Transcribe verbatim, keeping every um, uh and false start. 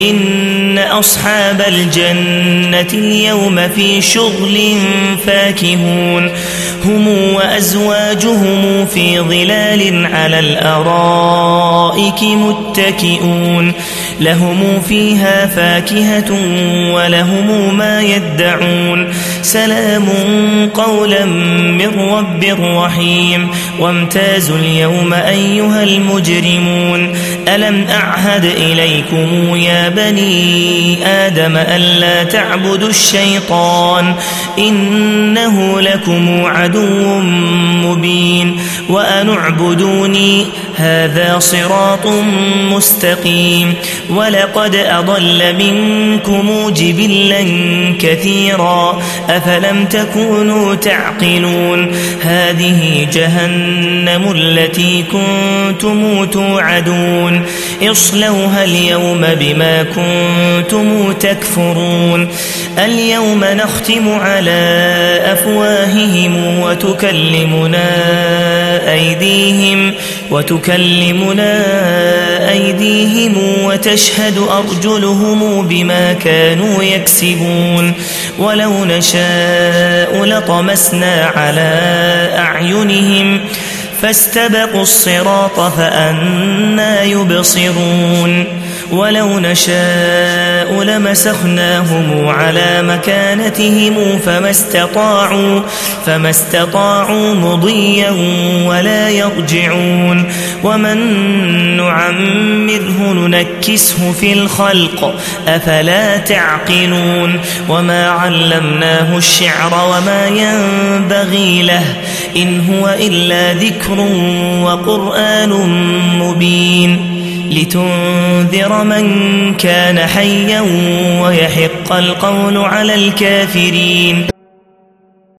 إن أصحاب الجنة اليوم في شغل فاكهون هم وأزواجهم في ظلال على الأرائك متكئون لهم فيها فاكهة ولهم ما يدعون سلام قولا من رب رحيم وامتازوا اليوم أيها المجرمون ألم أعهد إليكم يا بني آدم ألا تعبدوا الشيطان إنه لكم عدو مبين وأن اعبدوني هذا صراط مستقيم ولقد أضل منكم جبلا كثيرا أفلم تكونوا تعقلون هذه جهنم التي كنتم توعدون اصلوها اليوم بما كنتم تكفرون اليوم نختم على أفواههم وتكلمنا أيديهم وتكلمنا أيديهم وتشهد أرجلهم بما كانوا يكسبون ولو نشاء لطمسنا على أعينهم فاستبقوا الصراط فأنى يبصرون ولو نشاء لمسخناهم على مكانتهم فما استطاعوا, فما استطاعوا مضيا ولا يرجعون ومن نعمره ننكسه في الخلق أفلا تعقلون وما علمناه الشعر وما ينبغي له إن هو إلا ذكر وقرآن مبين لتنذر من كان حيا ويحق القول على الكافرين.